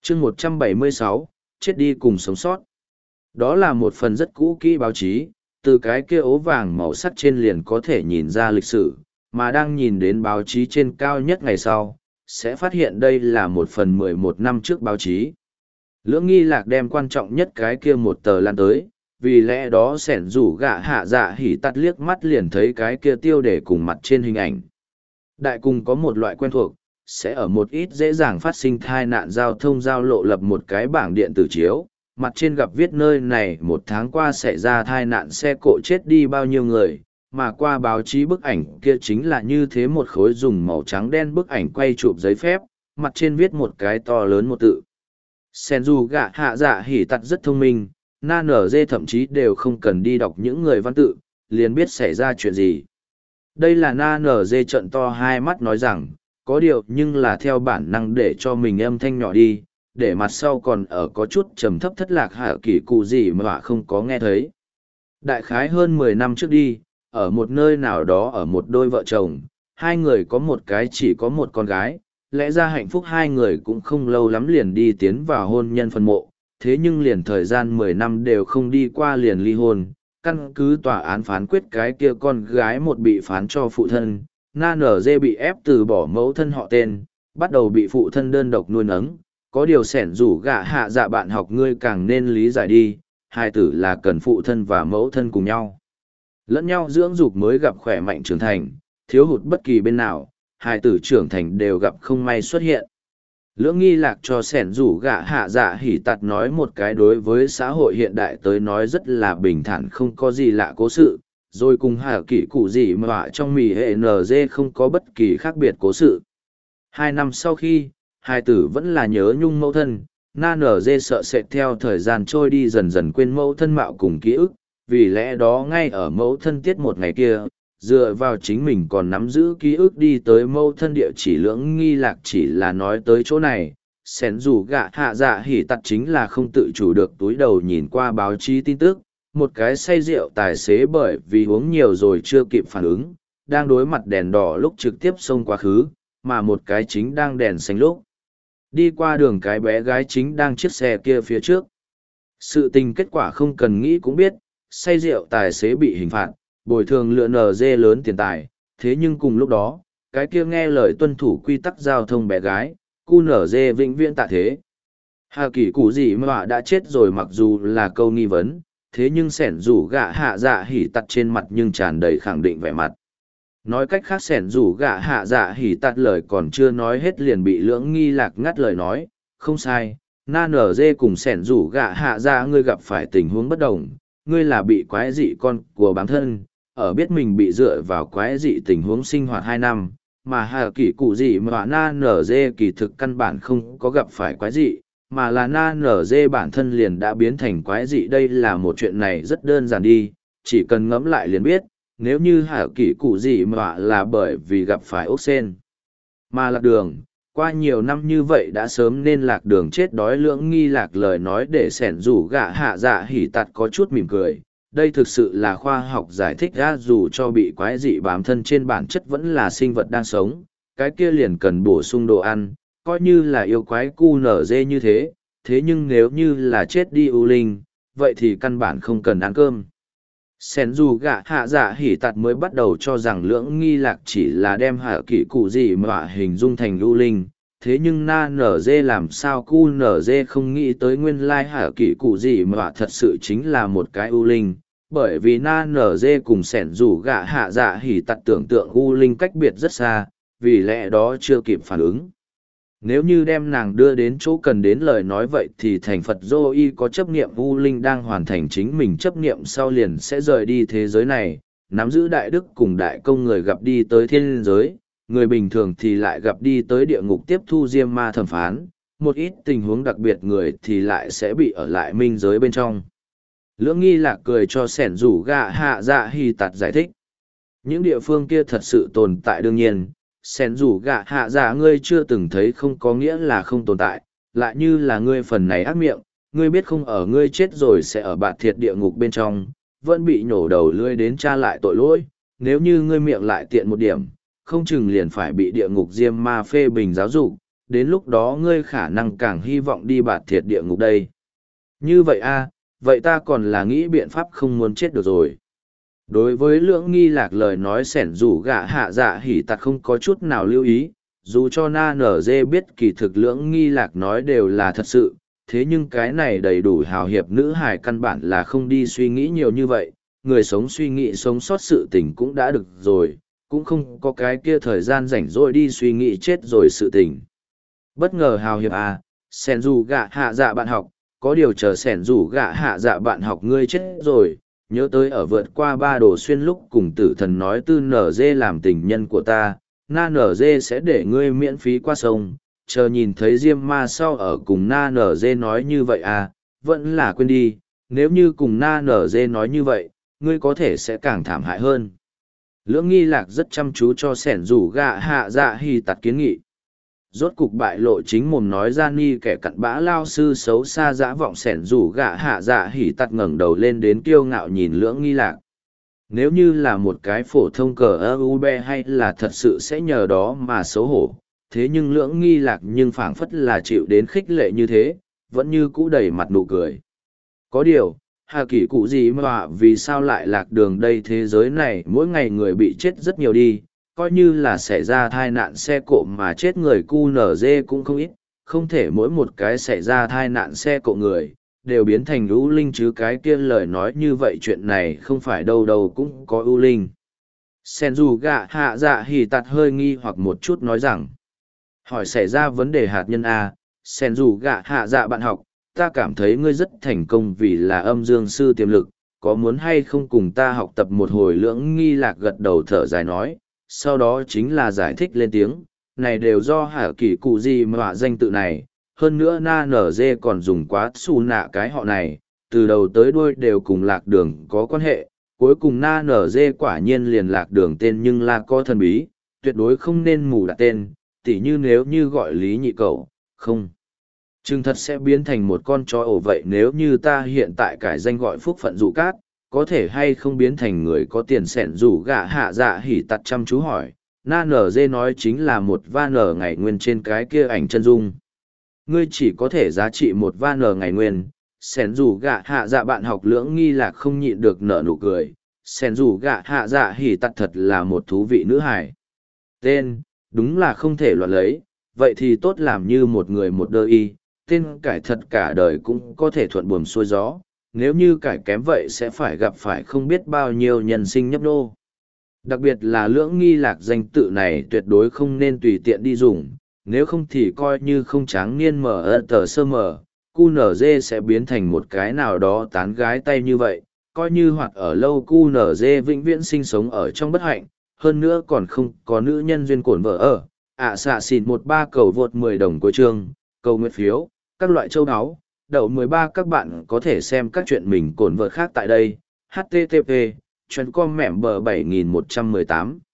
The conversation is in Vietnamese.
chương 176, chết đi cùng sống sót. Đó là một phần rất cũ kỹ báo chí, từ cái kia ố vàng màu sắc trên liền có thể nhìn ra lịch sử, mà đang nhìn đến báo chí trên cao nhất ngày sau, sẽ phát hiện đây là một phần 11 năm trước báo chí. Lưỡng nghi lạc đem quan trọng nhất cái kia một tờ lan tới, vì lẽ đó sẻn rủ gạ hạ dạ hỉ tắt liếc mắt liền thấy cái kia tiêu đề cùng mặt trên hình ảnh. Đại cùng có một loại quen thuộc, sẽ ở một ít dễ dàng phát sinh tai nạn giao thông giao lộ lập một cái bảng điện tử chiếu, mặt trên gặp viết nơi này một tháng qua xảy ra tai nạn xe cộ chết đi bao nhiêu người, mà qua báo chí bức ảnh kia chính là như thế một khối dùng màu trắng đen bức ảnh quay chụp giấy phép, mặt trên viết một cái to lớn một tự. Sen dù gạ hạ dạ hỉ tặt rất thông minh, na nở dê thậm chí đều không cần đi đọc những người văn tự, liền biết xảy ra chuyện gì. Đây là na nở dê trận to hai mắt nói rằng, có điều nhưng là theo bản năng để cho mình âm thanh nhỏ đi, để mặt sau còn ở có chút trầm thấp thất lạc hạ kỳ cụ gì mà không có nghe thấy. Đại khái hơn 10 năm trước đi, ở một nơi nào đó ở một đôi vợ chồng, hai người có một cái chỉ có một con gái, lẽ ra hạnh phúc hai người cũng không lâu lắm liền đi tiến vào hôn nhân phân mộ, thế nhưng liền thời gian 10 năm đều không đi qua liền ly hôn, căn cứ tòa án phán quyết cái kia con gái một bị phán cho phụ thân, na nở dê bị ép từ bỏ mẫu thân họ tên, bắt đầu bị phụ thân đơn độc nuôi nấng, có điều sẻn rủ gạ hạ dạ bạn học ngươi càng nên lý giải đi, hai tử là cần phụ thân và mẫu thân cùng nhau. Lẫn nhau dưỡng dục mới gặp khỏe mạnh trưởng thành, thiếu hụt bất kỳ bên nào, hai tử trưởng thành đều gặp không may xuất hiện. Lưỡng nghi lạc cho sẻn rủ gạ hạ dạ hỉ tạt nói một cái đối với xã hội hiện đại tới nói rất là bình thản không có gì lạ cố sự, rồi cùng hạ kỷ cụ gì mà trong mì hệ NG không có bất kỳ khác biệt cố sự. 2 năm sau khi, hai tử vẫn là nhớ nhung mẫu thân, na NG sợ sệt theo thời gian trôi đi dần dần quên mẫu thân mạo cùng ký ức, vì lẽ đó ngay ở mẫu thân tiết một ngày kia, dựa vào chính mình còn nắm giữ ký ức đi tới mẫu thân địa chỉ lưỡng nghi lạc chỉ là nói tới chỗ này. Xén dù gạ hạ dạ hỉ tặt chính là không tự chủ được túi đầu nhìn qua báo chí tin tức, một cái say rượu tài xế bởi vì uống nhiều rồi chưa kịp phản ứng, đang đối mặt đèn đỏ lúc trực tiếp xông quá khứ, mà một cái chính đang đèn xanh lúc. Đi qua đường cái bé gái chính đang chiếc xe kia phía trước. Sự tình kết quả không cần nghĩ cũng biết, say rượu tài xế bị hình phạt, bồi thường lựa NG lớn tiền tài, thế nhưng cùng lúc đó, cái kia nghe lời tuân thủ quy tắc giao thông bé gái, cu NG vĩnh viễn tạ thế. Hà kỳ cụ gì mà đã chết rồi mặc dù là câu nghi vấn, thế nhưng sẻn rủ gạ hạ dạ hỉ tặt trên mặt nhưng tràn đầy khẳng định vẻ mặt. Nói cách khác sẻn rủ gạ hạ dạ hỉ tặt lời còn chưa nói hết liền bị lưỡng nghi lạc ngắt lời nói, không sai, na nở dê cùng sẻn rủ gạ hạ dạ ngươi gặp phải tình huống bất đồng, ngươi là bị quái dị con của bản thân, ở biết mình bị dựa vào quái dị tình huống sinh hoạt 2 năm, mà hà kỳ cụ gì mà na nở dê kỳ thực căn bản không có gặp phải quái dị, mà là na nở dê bản thân liền đã biến thành quái dị. Đây là một chuyện này rất đơn giản đi, chỉ cần ngẫm lại liền biết, nếu như hà kỳ cụ gì mà là bởi vì gặp phải ốc sen mà lạc đường, qua nhiều năm như vậy đã sớm nên lạc đường chết đói. Lưỡng nghi lạc lời nói để sẻn rủ gạ hạ dạ hỉ tặt có chút mỉm cười. Đây thực sự là khoa học giải thích ra, dù cho bị quái dị bám thân trên bản chất vẫn là sinh vật đang sống, cái kia liền cần bổ sung đồ ăn, coi như là yêu quái cu nở dê như thế, thế nhưng nếu như là chết đi ưu linh, vậy thì căn bản không cần ăn cơm. Sen dù gạ hạ dạ hỉ tạt mới bắt đầu cho rằng lưỡng nghi lạc chỉ là đem hạ kỷ cụ gì mà hình dung thành ưu linh, thế nhưng na nở dê làm sao cu nở dê không nghĩ tới nguyên lai hạ kỷ cụ gì mà thật sự chính là một cái ưu linh, bởi vì na nở dê cùng sẻn rủ gạ hạ dạ hỉ tặt tưởng tượng ưu linh cách biệt rất xa, vì lẽ đó chưa kịp phản ứng. Nếu như đem nàng đưa đến chỗ cần đến lời nói vậy thì thành Phật Dô Y có chấp niệm ưu linh đang hoàn thành chính mình chấp niệm sau liền sẽ rời đi thế giới này, nắm giữ đại đức cùng đại công người gặp đi tới thiên giới, người bình thường thì lại gặp đi tới địa ngục tiếp thu diêm ma thẩm phán, một ít tình huống đặc biệt người thì lại sẽ bị ở lại minh giới bên trong. Lưỡng nghi lạc cười cho sẻn rủ gạ hạ dạ hỉ tạt giải thích. Những địa phương kia thật sự tồn tại đương nhiên, sẻn rủ gạ hạ dạ ngươi chưa từng thấy không có nghĩa là không tồn tại, lại như là ngươi phần này ác miệng, ngươi biết không ở ngươi chết rồi sẽ ở bạt thiệt địa ngục bên trong, vẫn bị nhổ đầu lưỡi đến tra lại tội lỗi, nếu như ngươi miệng lại tiện một điểm, không chừng liền phải bị địa ngục diêm ma phê bình giáo dục, đến lúc đó ngươi khả năng càng hy vọng đi bạt thiệt địa ngục đây. Như vậy a, vậy ta còn là nghĩ biện pháp không muốn chết được rồi. Đối với Lưỡng Nghi Lạc lời nói sẻn rủ gạ hạ dạ hỉ tạt không có chút nào lưu ý, dù cho na nở dê biết kỳ thực Lưỡng Nghi Lạc nói đều là thật sự, thế nhưng cái này đầy đủ hào hiệp nữ hài căn bản là không đi suy nghĩ nhiều như vậy, người sống suy nghĩ sống sót sự tình cũng đã được rồi, cũng không có cái kia thời gian rảnh rỗi đi suy nghĩ chết rồi sự tình. Bất ngờ hào hiệp à, sẻn rủ gạ hạ dạ bạn học, có điều chờ sẻn rủ gạ hạ dạ bạn học ngươi chết rồi, nhớ tới ở vượt qua 3 đồ xuyên lúc cùng tử thần nói tư nở dê làm tình nhân của ta, na nở dê sẽ để ngươi miễn phí qua sông, chờ nhìn thấy diêm ma sau ở cùng na nở dê nói như vậy à, vẫn là quên đi, nếu như cùng na nở dê nói như vậy, ngươi có thể sẽ càng thảm hại hơn. Lưỡng Nghi Lạc rất chăm chú cho sẻn rủ gạ hạ dạ hỉ tạt kiến nghị. Rốt cục bại lộ chính mồm nói ra ni kẻ cặn bã lao sư xấu xa dã vọng sẻn rủ gạ hạ dạ hỉ tạt ngẩng đầu lên đến kiêu ngạo nhìn Lưỡng Nghi Lạc. Nếu như là một cái phổ thông cờ ub hay là thật sự sẽ nhờ đó mà xấu hổ, thế nhưng Lưỡng Nghi Lạc nhưng phảng phất là chịu đến khích lệ như thế, vẫn như cũ đầy mặt nụ cười. Có điều, hà kỷ cụ gì mà vì sao lại lạc đường đây, thế giới này mỗi ngày người bị chết rất nhiều đi, coi như là xảy ra tai nạn xe cộ mà chết người QNZ cũng không ít, không thể mỗi một cái xảy ra tai nạn xe cộ người, đều biến thành ưu linh chứ, cái kia lời nói như vậy chuyện này không phải đâu đâu cũng có ưu linh. Senju gạ hạ dạ hỉ tạt hơi nghi hoặc một chút nói rằng, hỏi xảy ra vấn đề hạt nhân A, Senju gạ hạ dạ bạn học, ta cảm thấy ngươi rất thành công vì là âm dương sư tiềm lực, có muốn hay không cùng ta học tập một hồi? Lưỡng Nghi Lạc gật đầu thở dài nói, sau đó chính là giải thích lên tiếng, này đều do hạ kỷ cụ gì mà danh tự này, hơn nữa na nở dê còn dùng quá xù nạ cái họ này, từ đầu tới đuôi đều cùng lạc đường có quan hệ, cuối cùng na nở dê quả nhiên liền lạc đường tên nhưng là có thần bí, tuyệt đối không nên mù đặt tên, tỉ như nếu như gọi Lý Nhị Cẩu, không. Chừng thật sẽ biến thành một con chó ổ vậy, nếu như ta hiện tại cải danh gọi Phúc Phận Dụ Cát, có thể hay không biến thành người có tiền sẻn rủ gạ hạ dạ hỉ tặt chăm chú hỏi. Na nở dê nói chính là một va nở ngày nguyên trên cái kia ảnh chân dung. Ngươi chỉ có thể giá trị một va nở ngày nguyên, sẻn rủ gạ hạ dạ bạn học Lưỡng Nghi Lạc không nhịn được nở nụ cười. Sẻn rủ gạ hạ dạ hỉ tặt thật là một thú vị nữ hài. Tên, đúng là không thể loạn lấy, vậy thì tốt làm như một người một đơ y, tên cải thật cả đời cũng có thể thuận buồm xuôi gió, nếu như cải kém vậy sẽ phải gặp phải không biết bao nhiêu nhân sinh nhấp nô. Đặc biệt là Lưỡng Nghi Lạc danh tự này tuyệt đối không nên tùy tiện đi dùng, nếu không thì coi như không tráng niên mở ơ tờ sơ mở, QNZ sẽ biến thành một cái nào đó tán gái tay như vậy, coi như hoặc ở lâu QNZ vĩnh viễn sinh sống ở trong bất hạnh, hơn nữa còn không có nữ nhân duyên cổn vợ ở, xạ xịn 13 cầu vượt 10 đồng của chương, cầu nguyện phiếu, các loại châu áo. Đậu 13 các bạn có thể xem các chuyện mình cổn vợ khác tại đây. http://com mẻm bờ 7118